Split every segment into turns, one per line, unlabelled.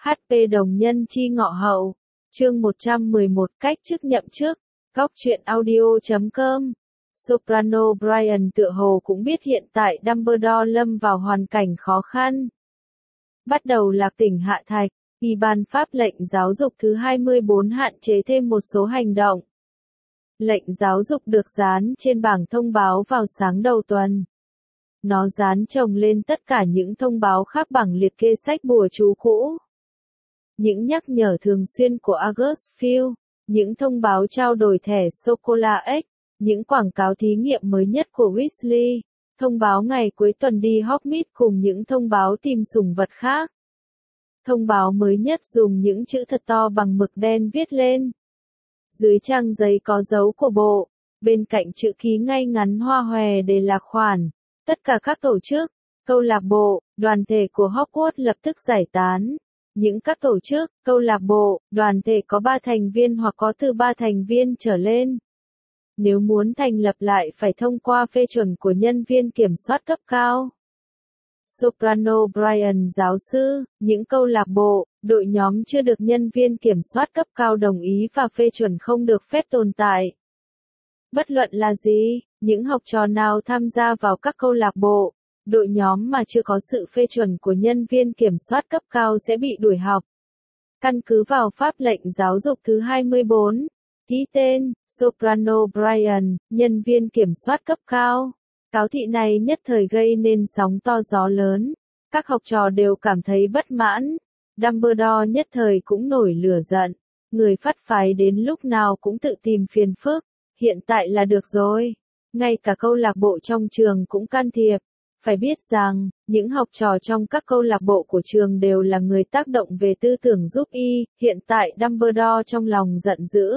HP đồng nhân chi ngọ hậu. Chương 111 cách chức nhậm chức. Góc truyện audio.com. Soprano Brian tựa hồ cũng biết hiện tại Dumbledore lâm vào hoàn cảnh khó khăn. Bắt đầu lạc tỉnh hạ thạch, y ban pháp lệnh giáo dục thứ 24 hạn chế thêm một số hành động. Lệnh giáo dục được dán trên bảng thông báo vào sáng đầu tuần. Nó dán chồng lên tất cả những thông báo khác bảng liệt kê sách bùa chú cũ. Những nhắc nhở thường xuyên của August Field, những thông báo trao đổi thẻ Sô-cô-la X, những quảng cáo thí nghiệm mới nhất của Weasley, thông báo ngày cuối tuần đi Hogsmeade cùng những thông báo tìm sủng vật khác. Thông báo mới nhất dùng những chữ thật to bằng mực đen viết lên. Dưới trang giấy có dấu của bộ, bên cạnh chữ ký ngay ngắn hoa hòe để lạc khoản. Tất cả các tổ chức, câu lạc bộ, đoàn thể của Hogwarts lập tức giải tán. Những các tổ chức, câu lạc bộ, đoàn thể có 3 thành viên hoặc có từ 3 thành viên trở lên. Nếu muốn thành lập lại phải thông qua phê chuẩn của nhân viên kiểm soát cấp cao. Soprano Brian giáo sư, những câu lạc bộ, đội nhóm chưa được nhân viên kiểm soát cấp cao đồng ý và phê chuẩn không được phép tồn tại. Bất luận là gì, những học trò nào tham gia vào các câu lạc bộ, đội nhóm mà chưa có sự phê chuẩn của nhân viên kiểm soát cấp cao sẽ bị đuổi học. Căn cứ vào pháp lệnh giáo dục thứ 24, ký tên, Soprano Brian, nhân viên kiểm soát cấp cao. Cáo thị này nhất thời gây nên sóng to gió lớn. Các học trò đều cảm thấy bất mãn. Dumbledore nhất thời cũng nổi lửa giận. Người phát phái đến lúc nào cũng tự tìm phiền phức. Hiện tại là được rồi. Ngay cả câu lạc bộ trong trường cũng can thiệp. Phải biết rằng, những học trò trong các câu lạc bộ của trường đều là người tác động về tư tưởng giúp y. Hiện tại Dumbledore trong lòng giận dữ.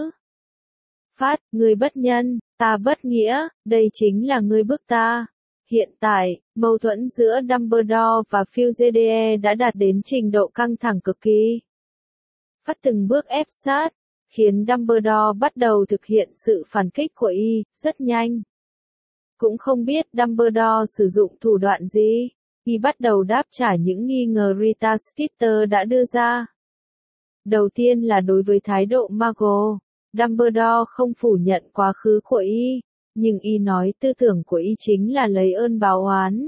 Phát, ngươi bất nhân, ta bất nghĩa, đây chính là ngươi bức ta. Hiện tại, mâu thuẫn giữa Dumbledore và Fugede đã đạt đến trình độ căng thẳng cực kỳ. Phát từng bước ép sát, khiến Dumbledore bắt đầu thực hiện sự phản kích của y, rất nhanh. Cũng không biết Dumbledore sử dụng thủ đoạn gì, y bắt đầu đáp trả những nghi ngờ Rita Skeeter đã đưa ra. Đầu tiên là đối với thái độ Muggle. Dumbledore không phủ nhận quá khứ của y, nhưng y nói tư tưởng của y chính là lấy ơn báo oán.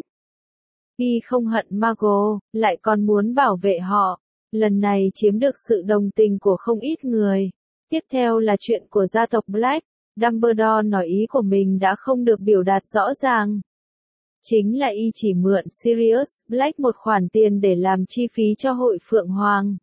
Y không hận Muggle, lại còn muốn bảo vệ họ. Lần này chiếm được sự đồng tình của không ít người. Tiếp theo là chuyện của gia tộc Black. Dumbledore nói ý của mình đã không được biểu đạt rõ ràng. Chính là y chỉ mượn Sirius Black một khoản tiền để làm chi phí cho hội Phượng Hoàng.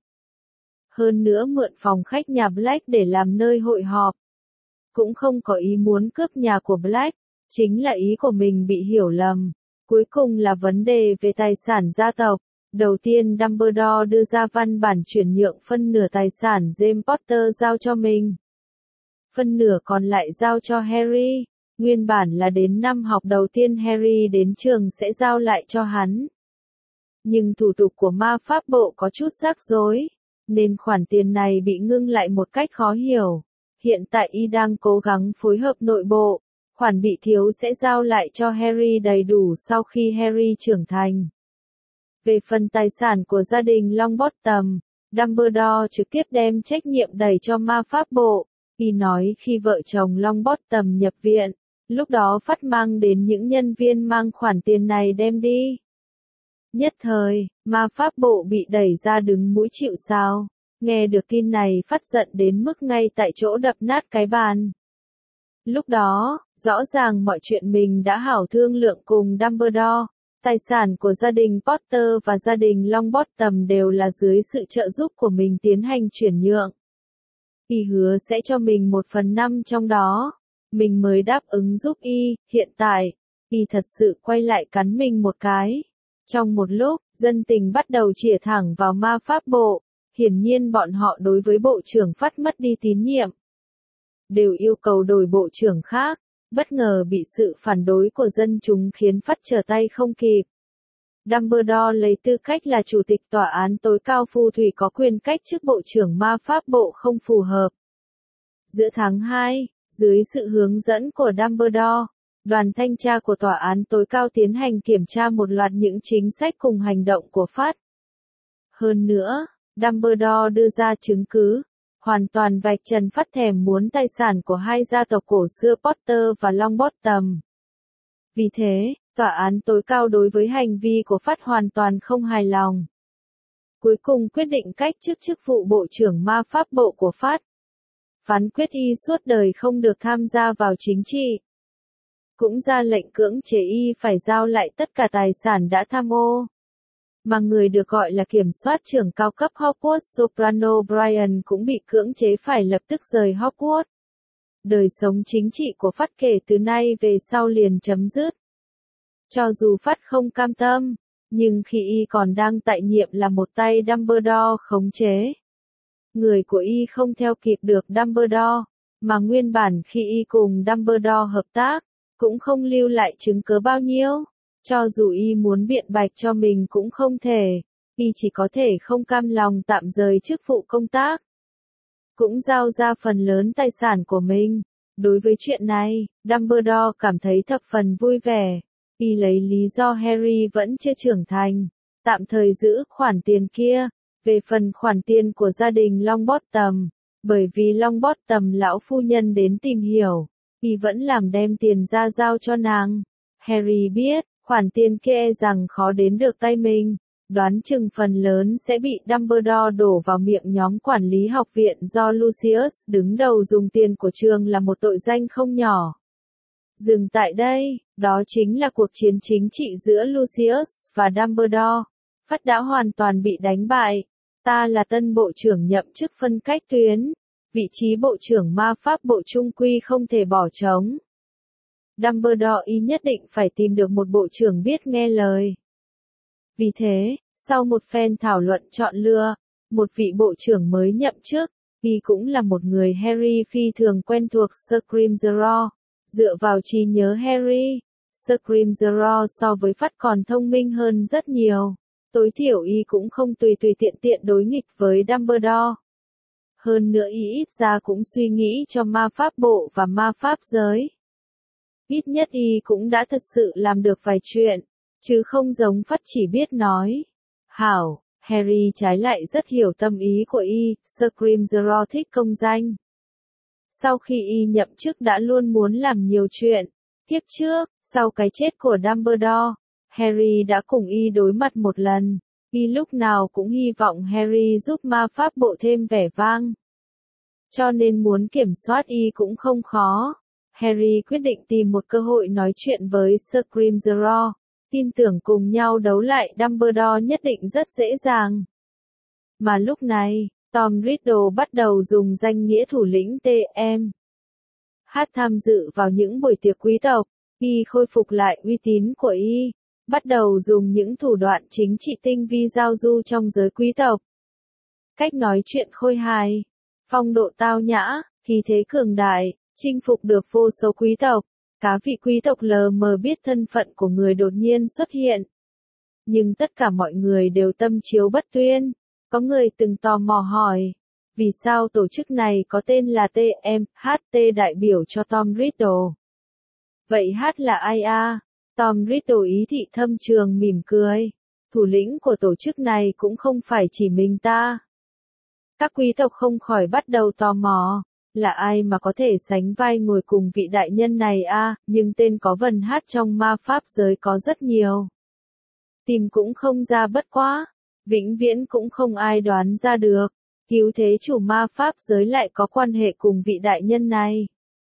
Hơn nữa mượn phòng khách nhà Black để làm nơi hội họp. Cũng không có ý muốn cướp nhà của Black, chính là ý của mình bị hiểu lầm. Cuối cùng là vấn đề về tài sản gia tộc. Đầu tiên Dumbledore đưa ra văn bản chuyển nhượng phân nửa tài sản James Potter giao cho mình. Phân nửa còn lại giao cho Harry. Nguyên bản là đến năm học đầu tiên Harry đến trường sẽ giao lại cho hắn. Nhưng thủ tục của ma pháp bộ có chút rắc rối, nên khoản tiền này bị ngưng lại một cách khó hiểu. Hiện tại y đang cố gắng phối hợp nội bộ, khoản bị thiếu sẽ giao lại cho Harry đầy đủ sau khi Harry trưởng thành. Về phần tài sản của gia đình Longbottom, Dumbledore trực tiếp đem trách nhiệm đẩy cho ma pháp bộ. Y nói khi vợ chồng Longbottom nhập viện, lúc đó Phát mang đến những nhân viên mang khoản tiền này đem đi. Nhất thời, ma pháp bộ bị đẩy ra đứng mũi chịu sào. Nghe được tin này Phát giận đến mức ngay tại chỗ đập nát cái bàn. Lúc đó, rõ ràng mọi chuyện mình đã hảo thương lượng cùng Dumbledore. Tài sản của gia đình Potter và gia đình Longbottom đều là dưới sự trợ giúp của mình tiến hành chuyển nhượng. Y hứa sẽ cho mình 1/5 trong đó. Mình mới đáp ứng giúp y, hiện tại, y thật sự quay lại cắn mình một cái. Trong một lúc, dân tình bắt đầu chĩa thẳng vào ma pháp bộ. Hiển nhiên bọn họ đối với bộ trưởng Phát mất đi tín nhiệm. Đều yêu cầu đổi bộ trưởng khác. Bất ngờ bị sự phản đối của dân chúng khiến Phát trở tay không kịp. Dumbledore lấy tư cách là chủ tịch tòa án tối cao phù thủy có quyền cách chức bộ trưởng ma pháp bộ không phù hợp. Giữa tháng 2, dưới sự hướng dẫn của Dumbledore, đoàn thanh tra của tòa án tối cao tiến hành kiểm tra một loạt những chính sách cùng hành động của Phát. Hơn nữa, Dumbledore đưa ra chứng cứ, hoàn toàn vạch trần Phát thèm muốn tài sản của hai gia tộc cổ xưa Potter và Longbottom. Vì thế, tòa án tối cao đối với hành vi của Phát hoàn toàn không hài lòng. Cuối cùng quyết định cách chức chức vụ Bộ trưởng Ma pháp Bộ của Phát. Phán quyết y suốt đời không được tham gia vào chính trị. Cũng ra lệnh cưỡng chế y phải giao lại tất cả tài sản đã tham ô. Mà người được gọi là kiểm soát trưởng cao cấp Hogwarts Soprano Brian cũng bị cưỡng chế phải lập tức rời Hogwarts. Đời sống chính trị của Phát kể từ nay về sau liền chấm dứt. Cho dù Phát không cam tâm, nhưng khi y còn đang tại nhiệm là một tay Dumbledore khống chế. Người của y không theo kịp được Dumbledore, mà nguyên bản khi y cùng Dumbledore hợp tác, cũng không lưu lại chứng cớ bao nhiêu. Cho dù y muốn biện bạch cho mình cũng không thể, y chỉ có thể không cam lòng tạm rời chức vụ công tác. Cũng giao ra phần lớn tài sản của mình. Đối với chuyện này, Dumbledore cảm thấy thập phần vui vẻ. Y lấy lý do Harry vẫn chưa trưởng thành, tạm thời giữ khoản tiền kia. Về phần khoản tiền của gia đình Longbottom, bởi vì Longbottom lão phu nhân đến tìm hiểu, y vẫn làm đem tiền ra giao cho nàng. Harry biết, khoản tiền kia rằng khó đến được tay mình, đoán chừng phần lớn sẽ bị Dumbledore đổ vào miệng nhóm quản lý học viện do Lucius đứng đầu dùng tiền của trường là một tội danh không nhỏ. Dừng tại đây, đó chính là cuộc chiến chính trị giữa Lucius và Dumbledore. Phát đã hoàn toàn bị đánh bại. Ta là tân bộ trưởng nhậm chức phân cách tuyến. Vị trí bộ trưởng ma pháp bộ trung quy không thể bỏ trống. Dumbledore y nhất định phải tìm được một bộ trưởng biết nghe lời. Vì thế, sau một phen thảo luận chọn lựa, một vị bộ trưởng mới nhậm chức, y cũng là một người Harry phi thường quen thuộc Scrimgeour. Dựa vào trí nhớ Harry, Scrimgeour so với Phát còn thông minh hơn rất nhiều. Tối thiểu y cũng không tùy tiện đối nghịch với Dumbledore. Hơn nữa y ít ra cũng suy nghĩ cho ma pháp bộ và ma pháp giới. Ít nhất y cũng đã thật sự làm được vài chuyện, chứ không giống Phát chỉ biết nói. Hảo, Harry trái lại rất hiểu tâm ý của y, Scrimgeour thích công danh. Sau khi y nhậm chức đã luôn muốn làm nhiều chuyện. Tiếp trước, sau cái chết của Dumbledore, Harry đã cùng y đối mặt một lần. Y lúc nào cũng hy vọng Harry giúp ma pháp bộ thêm vẻ vang. Cho nên muốn kiểm soát y cũng không khó. Harry quyết định tìm một cơ hội nói chuyện với Scrimgeour, tin tưởng cùng nhau đấu lại Dumbledore nhất định rất dễ dàng. Mà lúc này, Tom Riddle bắt đầu dùng danh nghĩa thủ lĩnh TM. Tham dự vào những buổi tiệc quý tộc, y khôi phục lại uy tín của y, bắt đầu dùng những thủ đoạn chính trị tinh vi giao du trong giới quý tộc. Cách nói chuyện khôi hài, phong độ tao nhã, khí thế cường đại, chinh phục được vô số quý tộc. Cá vị quý tộc lờ mờ biết thân phận của người đột nhiên xuất hiện. Nhưng tất cả mọi người đều tâm chiếu bất tuyên. Có người từng tò mò hỏi, vì sao tổ chức này có tên là TMHT đại biểu cho Tom Riddle? Vậy H là ai a? Tom Riddle ý thị thâm trường mỉm cười. Thủ lĩnh của tổ chức này cũng không phải chỉ mình ta. Các quý tộc không khỏi bắt đầu tò mò. Là ai mà có thể sánh vai ngồi cùng vị đại nhân này a? Nhưng tên có vần H trong ma pháp giới có rất nhiều. Tìm cũng không ra bất quá. Vĩnh viễn cũng không ai đoán ra được. Cứu thế chủ ma pháp giới lại có quan hệ cùng vị đại nhân này.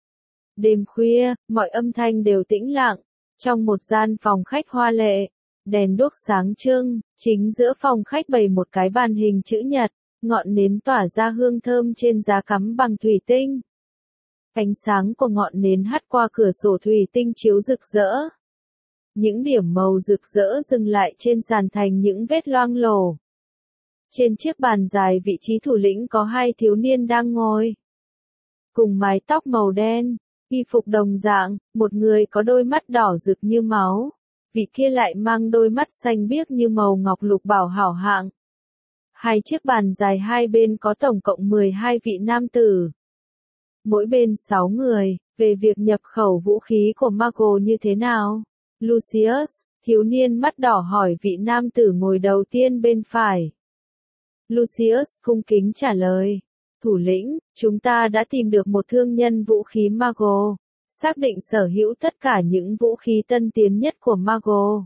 Đêm khuya, mọi âm thanh đều tĩnh lặng. Trong một gian phòng khách hoa lệ, đèn đuốc sáng trưng, chính giữa phòng khách bày một cái bàn hình chữ nhật, ngọn nến tỏa ra hương thơm trên giá cắm bằng thủy tinh. Ánh sáng của ngọn nến hắt qua cửa sổ thủy tinh chiếu rực rỡ. Những điểm màu rực rỡ dừng lại trên sàn thành những vết loang lổ. Trên chiếc bàn dài vị trí thủ lĩnh có hai thiếu niên đang ngồi. Cùng mái tóc màu đen, y phục đồng dạng, một người có đôi mắt đỏ rực như máu. Vị kia lại mang đôi mắt xanh biếc như màu ngọc lục bảo hảo hạng. Hai chiếc bàn dài hai bên có tổng cộng 12 vị nam tử. Mỗi bên 6 người, về việc nhập khẩu vũ khí của Muggle như thế nào? Lucius, thiếu niên mắt đỏ hỏi vị nam tử ngồi đầu tiên bên phải. Lucius cung kính trả lời. Thủ lĩnh, chúng ta đã tìm được một thương nhân vũ khí Mago, xác định sở hữu tất cả những vũ khí tân tiến nhất của Mago.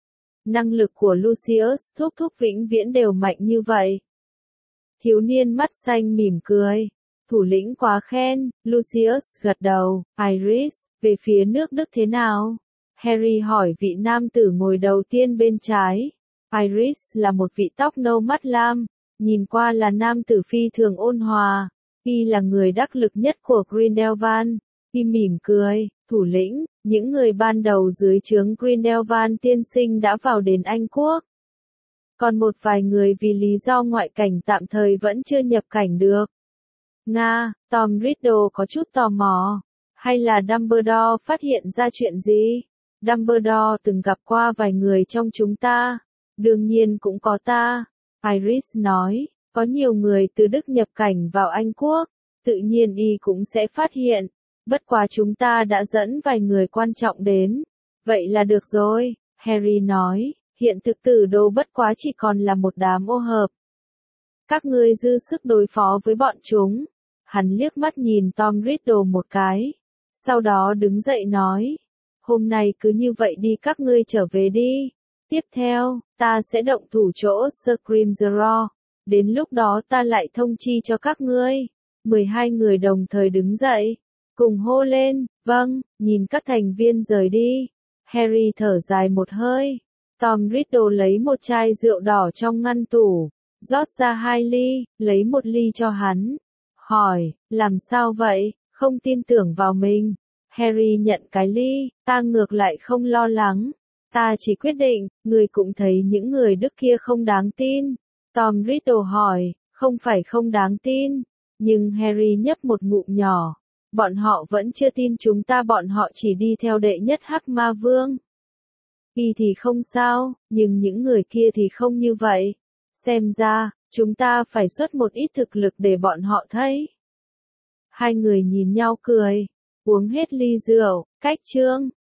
Năng lực của Lucius thúc thúc vĩnh viễn đều mạnh như vậy. Thiếu niên mắt xanh mỉm cười. Thủ lĩnh quá khen, Lucius gật đầu. Iris, về phía nước Đức thế nào? Harry hỏi vị nam tử ngồi đầu tiên bên trái. Iris là một vị tóc nâu mắt lam, nhìn qua là nam tử phi thường ôn hòa. Y là người đắc lực nhất của Grindelwald. Y mỉm cười, thủ lĩnh, những người ban đầu dưới trướng Grindelwald tiên sinh đã vào đến Anh Quốc. Còn một vài người vì lý do ngoại cảnh tạm thời vẫn chưa nhập cảnh được. Nga, Tom Riddle có chút tò mò. Hay là Dumbledore phát hiện ra chuyện gì? Dumbledore từng gặp qua vài người trong chúng ta. Đương nhiên cũng có ta. Iris nói, có nhiều người từ Đức nhập cảnh vào Anh Quốc. Tự nhiên y cũng sẽ phát hiện. Bất quá chúng ta đã dẫn vài người quan trọng đến. Vậy là được rồi, Harry nói. Hiện thực tử đồ bất quá chỉ còn là một đám ô hợp. Các ngươi dư sức đối phó với bọn chúng. Hắn liếc mắt nhìn Tom Riddle một cái. Sau đó đứng dậy nói. Hôm nay cứ như vậy đi, các ngươi trở về đi. Tiếp theo, ta sẽ động thủ chỗ Scrimgeour. Đến lúc đó ta lại thông chi cho các ngươi. 12 người đồng thời đứng dậy. Cùng hô lên, vâng, nhìn các thành viên rời đi. Harry thở dài một hơi. Tom Riddle lấy một chai rượu đỏ trong ngăn tủ, rót ra 2 ly, lấy một ly cho hắn. Hỏi, làm sao vậy, không tin tưởng vào mình. Harry nhận cái ly, ta ngược lại không lo lắng. Ta chỉ quyết định, người cũng thấy những người Đức kia không đáng tin. Tom Riddle hỏi, không phải không đáng tin. Nhưng Harry nhấp một ngụm nhỏ. Bọn họ vẫn chưa tin chúng ta, bọn họ chỉ đi theo đệ nhất Hắc Ma Vương. Y thì không sao, nhưng những người kia thì không như vậy. Xem ra, chúng ta phải xuất một ít thực lực để bọn họ thấy. Hai người nhìn nhau cười, uống hết ly rượu, cách chương.